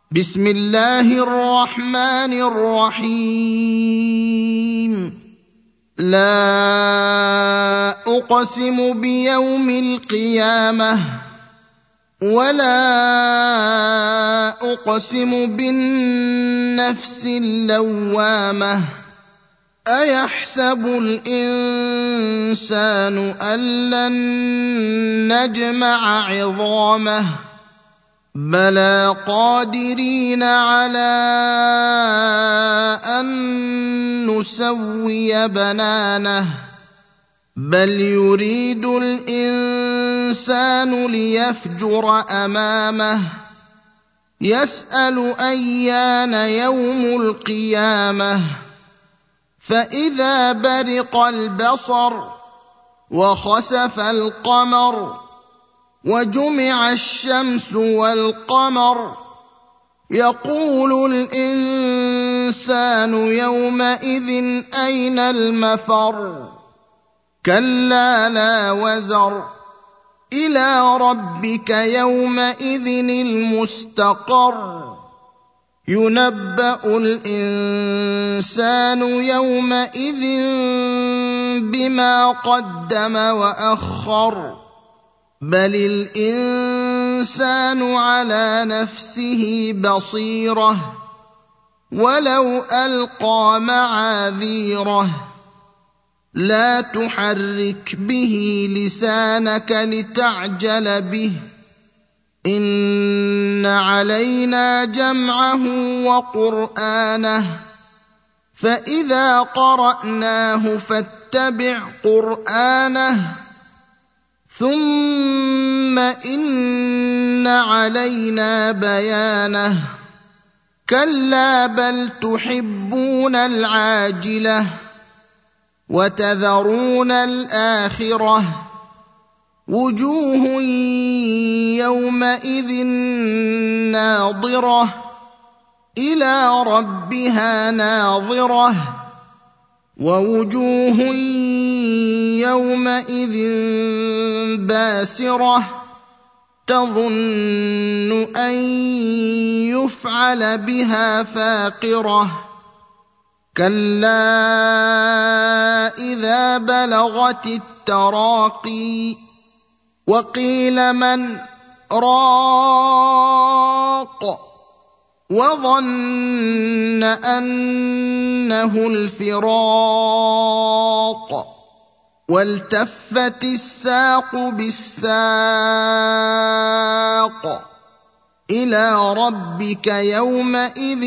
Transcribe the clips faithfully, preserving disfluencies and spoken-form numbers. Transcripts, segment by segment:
بسم الله الرحمن الرحيم لا أقسم بيوم القيامة ولا أقسم بالنفس اللوامة أيحسب الإنسان أن لن نجمع عظامه بلى قادرين على أن نسوي بنانه بل يريد الإنسان ليفجر أمامه يسأل أيان يوم القيامة فإذا برق البصر وخسف القمر وجمع الشمس والقمر يقول الإنسان يومئذ أين المفر كلا لا وزر إلى ربك يومئذ المستقر ينبأ الإنسان يومئذ بما قدم وأخر بل الإنسان على نفسه بصيرة ولو ألقى معاذيره لا تحرك به لسانك لتعجل به إن علينا جمعه وقرآنه فإذا قرأناه فاتبع قرآنه ثم إن علينا بيانه كلا بل تحبون العاجلة وتذرون الآخرة وجوه يومئذ ناظرة إلى ربها ناظرة ووجوه يومئذ باسرة تظن أن يفعل بها فاقرة كلا إذا بلغت التراقي وقيل من راق وظن أنه الفراق والتفت الساق بالساق إلى ربك يومئذ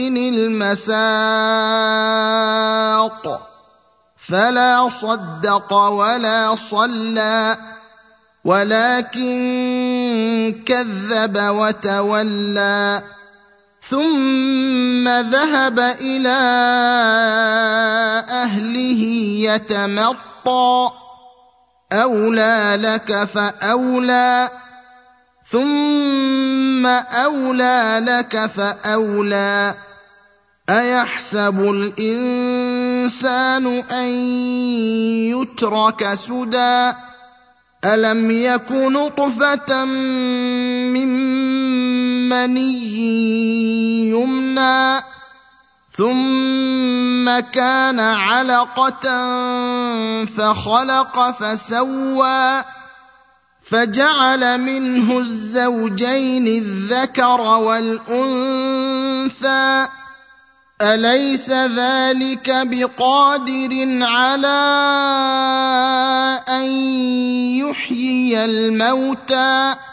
المساق فلا صدق ولا صلى ولكن كذب وتولى ثم ذهب إلى أهله يتمطى أولى لك فأولى ثم أولى لك فأولى أيحسب الإنسان أن يترك سدى ألم يك نطفة من مني يمنى ثم كان علقة فخلق فسوى فجعل منه الزوجين الذكر والأنثى أليس ذلك بقادر على أن يحيي الموتى